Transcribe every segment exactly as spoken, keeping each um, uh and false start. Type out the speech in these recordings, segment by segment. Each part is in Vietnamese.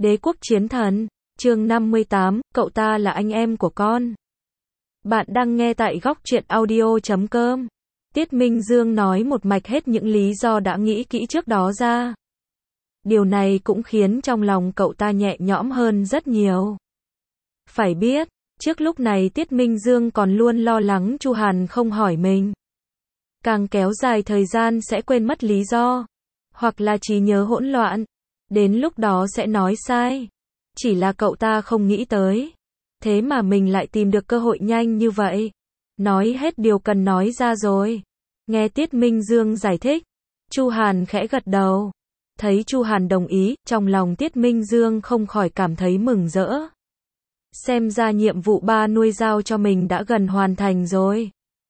Đế quốc chiến thần, chương năm mươi tám, cậu ta là anh em của con. Bạn đang nghe tại góc truyện audio chấm com. Tiết Minh Dương nói một mạch hết những lý do đã nghĩ kỹ trước đó ra. Điều này cũng khiến trong lòng cậu ta nhẹ nhõm hơn rất nhiều. Phải biết, trước lúc này Tiết Minh Dương còn luôn lo lắng Chu Hàn không hỏi mình. Càng kéo dài thời gian sẽ quên mất lý do, hoặc là trí nhớ hỗn loạn, đến lúc đó sẽ nói sai. Chỉ là cậu ta không nghĩ tới. Thế mà mình lại tìm được cơ hội nhanh như vậy. Nói hết điều cần nói ra rồi. Nghe Tiết Minh Dương giải thích, Chu Hàn khẽ gật đầu. Thấy Chu Hàn đồng ý, trong lòng Tiết Minh Dương không khỏi cảm thấy mừng rỡ. Xem ra nhiệm vụ ba nuôi giao cho mình đã gần hoàn thành rồi.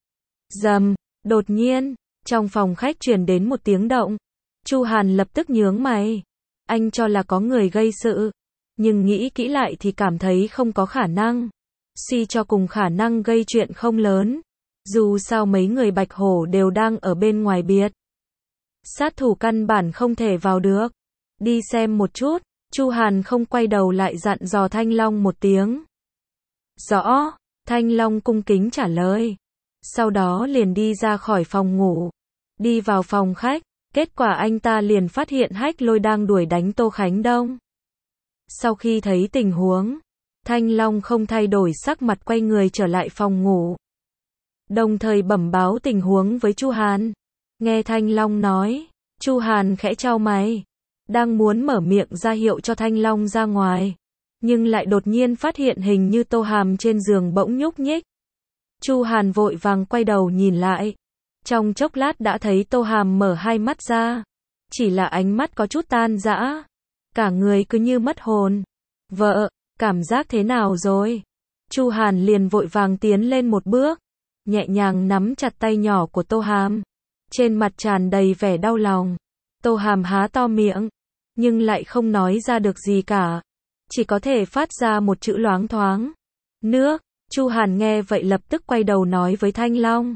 Rầm, đột nhiên, trong phòng khách truyền đến một tiếng động. Chu Hàn lập tức nhướng mày. Anh cho là có người gây sự, nhưng nghĩ kỹ lại thì cảm thấy không có khả năng. Suy cho cùng khả năng gây chuyện không lớn. Dù sao mấy người Bạch Hổ đều đang ở bên ngoài biệt. Sát thủ căn bản không thể vào được. Đi xem một chút. Chu Hàn không quay đầu lại dặn dò Thanh Long một tiếng. Rõ, Thanh Long cung kính trả lời. Sau đó liền đi ra khỏi phòng ngủ. Đi vào phòng khách. Kết quả anh ta liền phát hiện Hách Lôi đang đuổi đánh Tô Khánh Đông. Sau khi thấy tình huống, Thanh Long không thay đổi sắc mặt quay người trở lại phòng ngủ. Đồng thời bẩm báo tình huống với Chu Hàn. Nghe Thanh Long nói, Chu Hàn khẽ chau mày. Đang muốn mở miệng ra hiệu cho Thanh Long ra ngoài. Nhưng lại đột nhiên phát hiện hình như Tô Hàm trên giường bỗng nhúc nhích. Chu Hàn vội vàng quay đầu nhìn lại. Trong chốc lát đã thấy Tô Hàm mở hai mắt ra. Chỉ là ánh mắt có chút tan rã. Cả người cứ như mất hồn. Vợ, cảm giác thế nào rồi? Chu Hàn liền vội vàng tiến lên một bước. Nhẹ nhàng nắm chặt tay nhỏ của Tô Hàm. Trên mặt tràn đầy vẻ đau lòng. Tô Hàm há to miệng. Nhưng lại không nói ra được gì cả. Chỉ có thể phát ra một chữ loáng thoáng. Nước. Chu Hàn nghe vậy lập tức quay đầu nói với Thanh Long.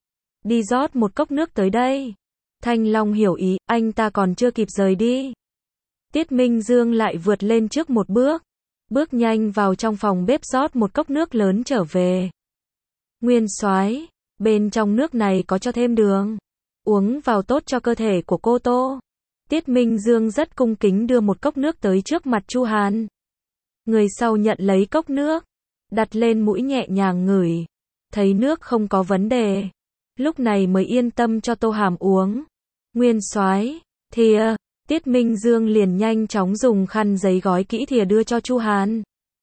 Đi rót một cốc nước tới đây. Thanh Long hiểu ý, anh ta còn chưa kịp rời đi. Tiết Minh Dương lại vượt lên trước một bước. Bước nhanh vào trong phòng bếp rót một cốc nước lớn trở về. Nguyên soái, bên trong nước này có cho thêm đường. Uống vào tốt cho cơ thể của cô Tô. Tiết Minh Dương rất cung kính đưa một cốc nước tới trước mặt Chu Hàn. Người sau nhận lấy cốc nước. Đặt lên mũi nhẹ nhàng ngửi. Thấy nước không có vấn đề. Lúc này mới yên tâm cho Tô Hàm uống. Nguyên soái, thìa. Tiết Minh Dương liền nhanh chóng dùng khăn giấy gói kỹ thìa đưa cho Chu Hàn.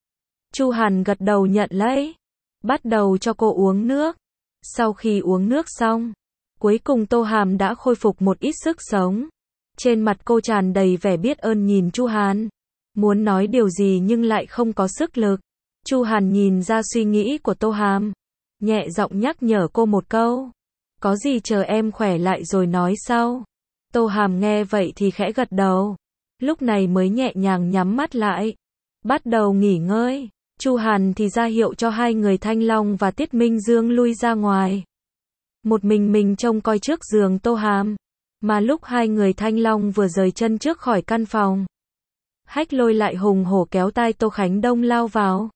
Chu Hàn gật đầu nhận lấy. Bắt đầu cho cô uống nước. Sau khi uống nước xong, cuối cùng Tô Hàm đã khôi phục một ít sức sống. Trên mặt cô tràn đầy vẻ biết ơn nhìn Chu Hàn. Muốn nói điều gì nhưng lại không có sức lực. Chu Hàn nhìn ra suy nghĩ của Tô Hàm. Nhẹ giọng nhắc nhở cô một câu. Có gì chờ em khỏe lại rồi nói sau. Tô Hàm nghe vậy thì khẽ gật đầu. Lúc này mới nhẹ nhàng nhắm mắt lại. Bắt đầu nghỉ ngơi. Chu Hàn thì ra hiệu cho hai người Thanh Long và Tiết Minh Dương lui ra ngoài. Một mình mình trông coi trước giường Tô Hàm. Mà lúc hai người Thanh Long vừa rời chân trước khỏi căn phòng, Hách Lôi lại hùng hổ kéo tai Tô Khánh Đông lao vào.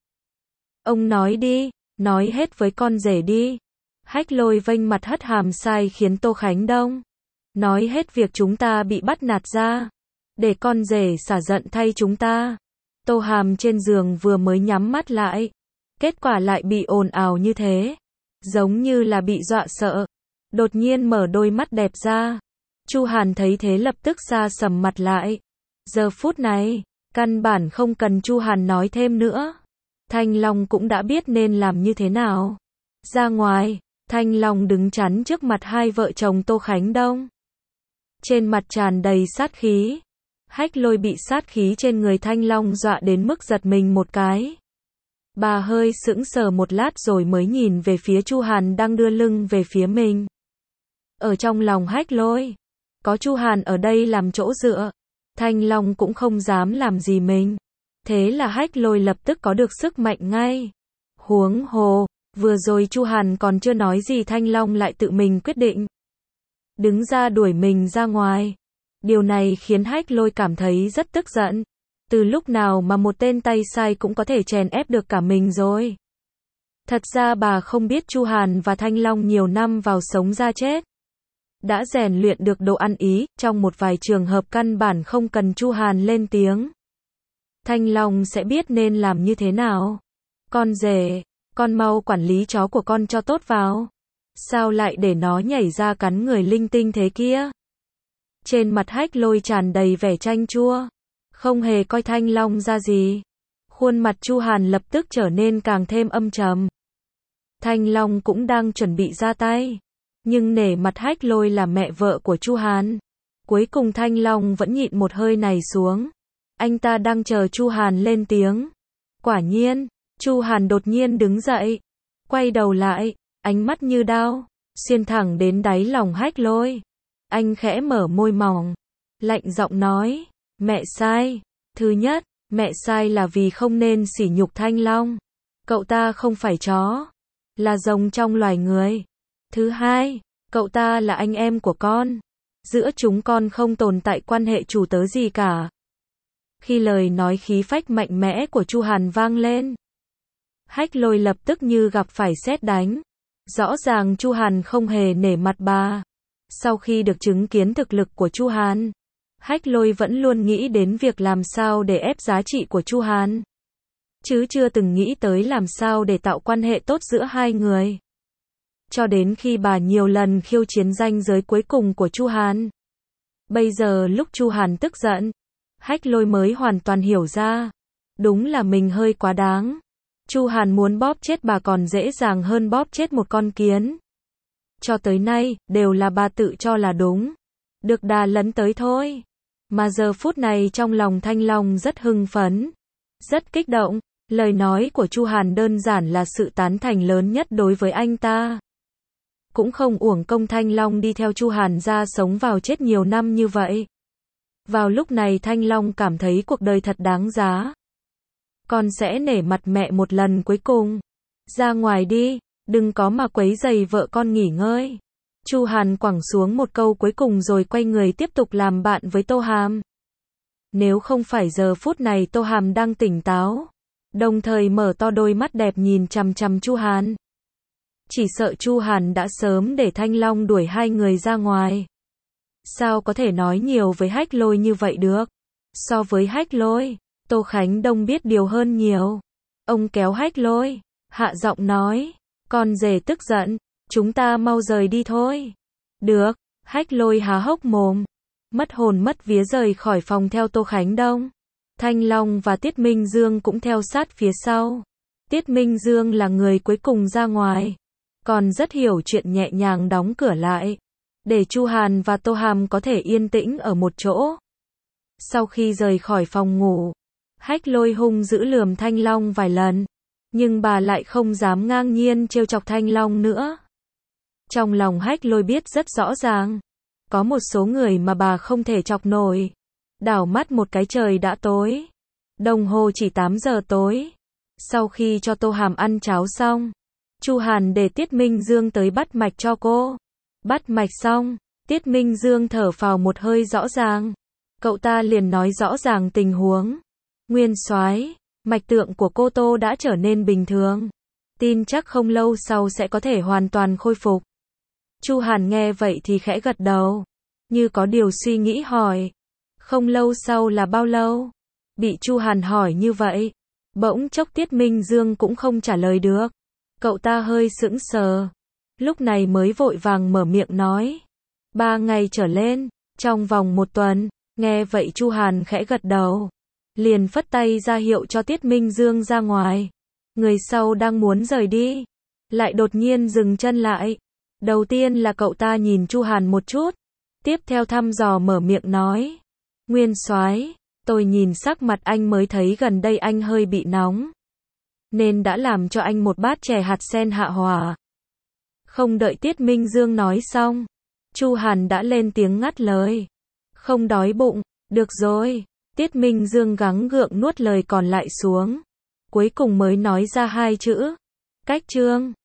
Ông nói đi, nói hết với con rể đi. Hách Lôi vênh mặt hất hàm sai khiến Tô Khánh Đông. Nói hết việc chúng ta bị bắt nạt ra. Để con rể xả giận thay chúng ta. Tô Hàm trên giường vừa mới nhắm mắt lại. Kết quả lại bị ồn ào như thế. Giống như là bị dọa sợ. Đột nhiên mở đôi mắt đẹp ra. Chu Hàn thấy thế lập tức sa sầm mặt lại. Giờ phút này, căn bản không cần Chu Hàn nói thêm nữa. Thanh Long cũng đã biết nên làm như thế nào. Ra ngoài, Thanh Long đứng chắn trước mặt hai vợ chồng Tô Khánh Đông. Trên mặt tràn đầy sát khí. Hách Lôi bị sát khí trên người Thanh Long dọa đến mức giật mình một cái. Bà hơi sững sờ một lát rồi mới nhìn về phía Chu Hàn đang đưa lưng về phía mình. Ở trong lòng Hách Lôi, có Chu Hàn ở đây làm chỗ dựa, Thanh Long cũng không dám làm gì mình. Thế là Hách Lôi lập tức có được sức mạnh ngay. Huống hồ, vừa rồi Chu Hàn còn chưa nói gì Thanh Long lại tự mình quyết định. Đứng ra đuổi mình ra ngoài. Điều này khiến Hách Lôi cảm thấy rất tức giận. Từ lúc nào mà một tên tay sai cũng có thể chèn ép được cả mình rồi. Thật ra bà không biết Chu Hàn và Thanh Long nhiều năm vào sống ra chết. Đã rèn luyện được độ ăn ý, trong một vài trường hợp căn bản không cần Chu Hàn lên tiếng. Thanh Long sẽ biết nên làm như thế nào. Con rể, con mau quản lý chó của con cho tốt vào. Sao lại để nó nhảy ra cắn người linh tinh thế kia? Trên mặt Hách Lôi tràn đầy vẻ chanh chua. Không hề coi Thanh Long ra gì. Khuôn mặt Chu Hàn lập tức trở nên càng thêm âm trầm. Thanh Long cũng đang chuẩn bị ra tay. Nhưng nể mặt Hách Lôi là mẹ vợ của Chu Hàn. Cuối cùng Thanh Long vẫn nhịn một hơi này xuống. Anh ta đang chờ Chu Hàn lên tiếng. Quả nhiên, Chu Hàn đột nhiên đứng dậy. Quay đầu lại, ánh mắt như đao, xuyên thẳng đến đáy lòng Hách Lôi. Anh khẽ mở môi mỏng, lạnh giọng nói, mẹ sai. Thứ nhất, mẹ sai là vì không nên sỉ nhục Thanh Long. Cậu ta không phải chó, là rồng trong loài người. Thứ hai, cậu ta là anh em của con. Giữa chúng con không tồn tại quan hệ chủ tớ gì cả. Khi lời nói khí phách mạnh mẽ của Chu Hàn vang lên, Hách Lôi lập tức như gặp phải sét đánh. Rõ ràng Chu Hàn không hề nể mặt bà. Sau khi được chứng kiến thực lực của Chu Hàn, Hách Lôi vẫn luôn nghĩ đến việc làm sao để ép giá trị của Chu Hàn, chứ chưa từng nghĩ tới làm sao để tạo quan hệ tốt giữa hai người. Cho đến khi bà nhiều lần khiêu chiến ranh giới cuối cùng của Chu Hàn. Bây giờ lúc Chu Hàn tức giận, Hách Lôi mới hoàn toàn hiểu ra. Đúng là mình hơi quá đáng. Chu Hàn muốn bóp chết bà còn dễ dàng hơn bóp chết một con kiến. Cho tới nay, đều là bà tự cho là đúng. Được đà lấn tới thôi. Mà giờ phút này trong lòng Thanh Long rất hưng phấn. Rất kích động. Lời nói của Chu Hàn đơn giản là sự tán thành lớn nhất đối với anh ta. Cũng không uổng công Thanh Long đi theo Chu Hàn ra sống vào chết nhiều năm như vậy. Vào lúc này Thanh Long cảm thấy cuộc đời thật đáng giá. Con sẽ nể mặt mẹ một lần cuối cùng. Ra ngoài đi, đừng có mà quấy rầy vợ con nghỉ ngơi. Chu Hàn quẳng xuống một câu cuối cùng rồi quay người tiếp tục làm bạn với Tô Hàm. Nếu không phải giờ phút này Tô Hàm đang tỉnh táo, đồng thời mở to đôi mắt đẹp nhìn chằm chằm Chu Hàn, chỉ sợ Chu Hàn đã sớm để Thanh Long đuổi hai người ra ngoài. Sao có thể nói nhiều với Hách Lôi như vậy được? So với Hách Lôi, Tô Khánh Đông biết điều hơn nhiều. Ông kéo Hách Lôi, hạ giọng nói, con rể tức giận, chúng ta mau rời đi thôi. Được, Hách Lôi há hốc mồm, mất hồn mất vía rời khỏi phòng theo Tô Khánh Đông. Thanh Long và Tiết Minh Dương cũng theo sát phía sau. Tiết Minh Dương là người cuối cùng ra ngoài, còn rất hiểu chuyện nhẹ nhàng đóng cửa lại, để Chu Hàn và Tô Hàm có thể yên tĩnh ở một chỗ. Sau khi rời khỏi phòng ngủ, Hách Lôi hung dữ lườm Thanh Long vài lần, nhưng bà lại không dám ngang nhiên trêu chọc Thanh Long nữa. Trong lòng Hách Lôi biết rất rõ ràng, có một số người mà bà không thể chọc nổi. Đảo mắt một cái trời đã tối. Đồng hồ chỉ tám giờ tối. Sau khi cho Tô Hàm ăn cháo xong, Chu Hàn để Tiết Minh Dương tới bắt mạch cho cô. Bắt mạch xong, Tiết Minh Dương thở phào một hơi rõ ràng. Cậu ta liền nói rõ ràng tình huống. Nguyên soái, mạch tượng của cô Tô đã trở nên bình thường. Tin chắc không lâu sau sẽ có thể hoàn toàn khôi phục. Chu Hàn nghe vậy thì khẽ gật đầu, như có điều suy nghĩ hỏi. Không lâu sau là bao lâu? Bị Chu Hàn hỏi như vậy, bỗng chốc Tiết Minh Dương cũng không trả lời được. Cậu ta hơi sững sờ, lúc này mới vội vàng mở miệng nói. Ba ngày trở lên, trong vòng một tuần. Nghe vậy Chu Hàn khẽ gật đầu, liền phất tay ra hiệu cho Tiết Minh Dương ra ngoài. Người sau đang muốn rời đi, lại đột nhiên dừng chân lại. Đầu tiên là cậu ta nhìn Chu Hàn một chút, tiếp theo thăm dò mở miệng nói. Nguyên soái, tôi nhìn sắc mặt anh mới thấy gần đây anh hơi bị nóng, nên đã làm cho anh một bát chè hạt sen hạ hỏa. Không đợi Tiết Minh Dương nói xong, Chu Hàn đã lên tiếng ngắt lời. Không đói bụng, được rồi. Tiết Minh Dương gắng gượng nuốt lời còn lại xuống, cuối cùng mới nói ra hai chữ. Cách trương.